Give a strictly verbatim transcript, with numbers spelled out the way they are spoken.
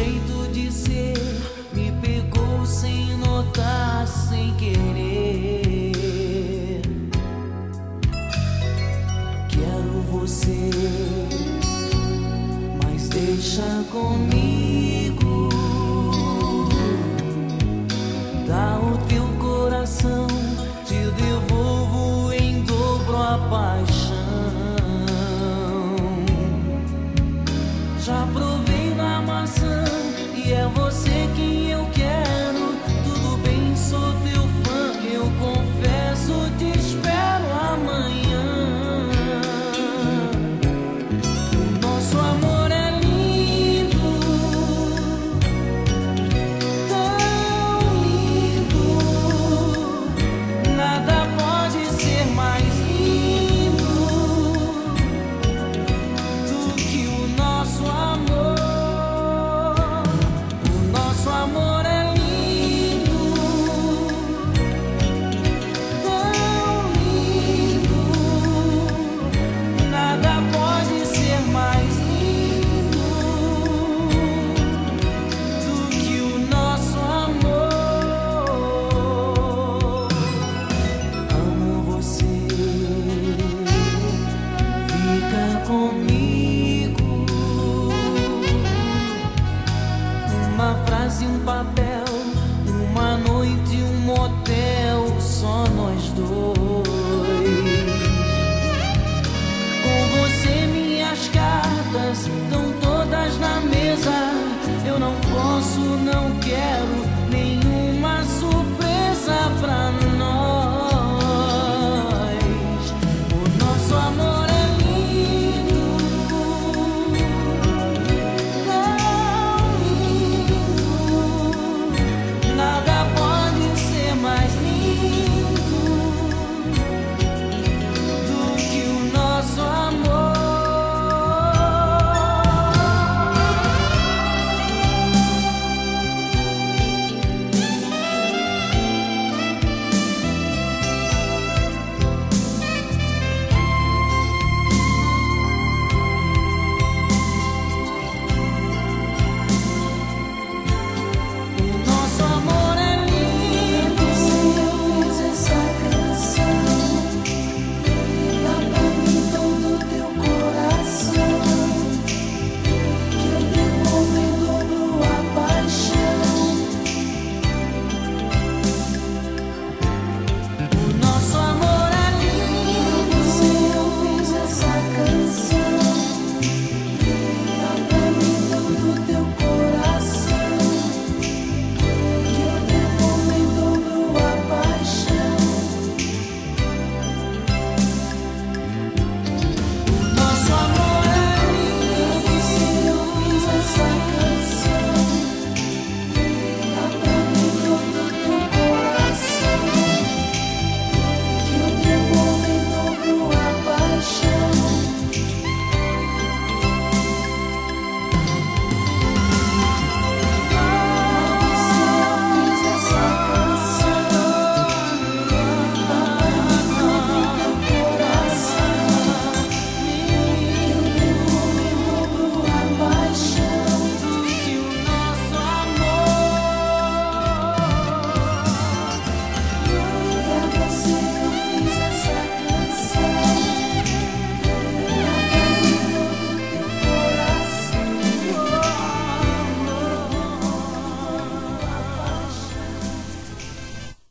jeito de ser me pegou sem notar, sem querer. Quero você, mas deixa comigo. Dá o teu coração, te devolvo em dobro a paixão. Já provei da maçã e é você quem eu quero. Tudo bem, sou teu fã, eu confesso, te espero amanhã. O nosso amor é lindo, tão lindo. Nada pode ser mais lindo do que o nosso amor. O nosso amor é lindo, tão lindo. Nada pode ser mais lindo do que o nosso amor. Amo você, fica comigo. Uma frase, um papel, uma noite, um motel, só nós dois.